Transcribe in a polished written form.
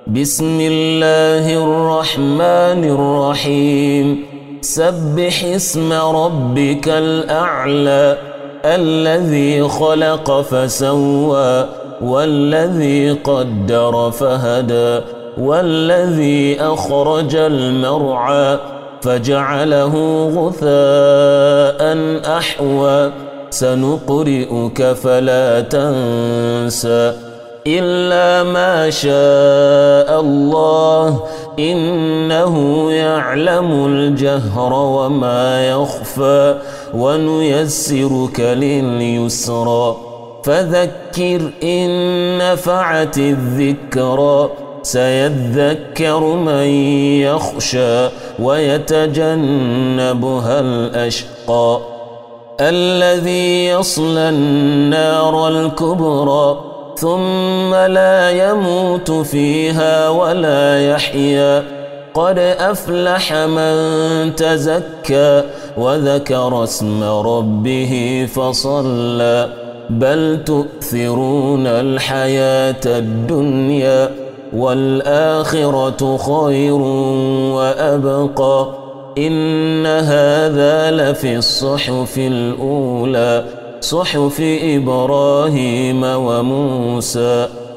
بسم الله الرحمن الرحيم سبح اسم ربك الأعلى الذي خلق فسوى والذي قدر فهدى والذي أخرج المرعى فجعله غثاء أحوى سنقرئك فلا تنسى إلا ما شاء الله إنه يعلم الجهر وما يخفى ونيسرك لليسرى فذكر إن نفعت الذكرى سيذكر من يخشى ويتجنبها الأشقى الذي يصلى النار الكبرى ثم لا يموت فيها ولا يحيا قد أفلح من تزكى وذكر اسم ربه فصلى بل تؤثرون الحياة الدنيا والآخرة خير وأبقى إن هذا لفي الصحف الأولى صحف إبراهيم وموسى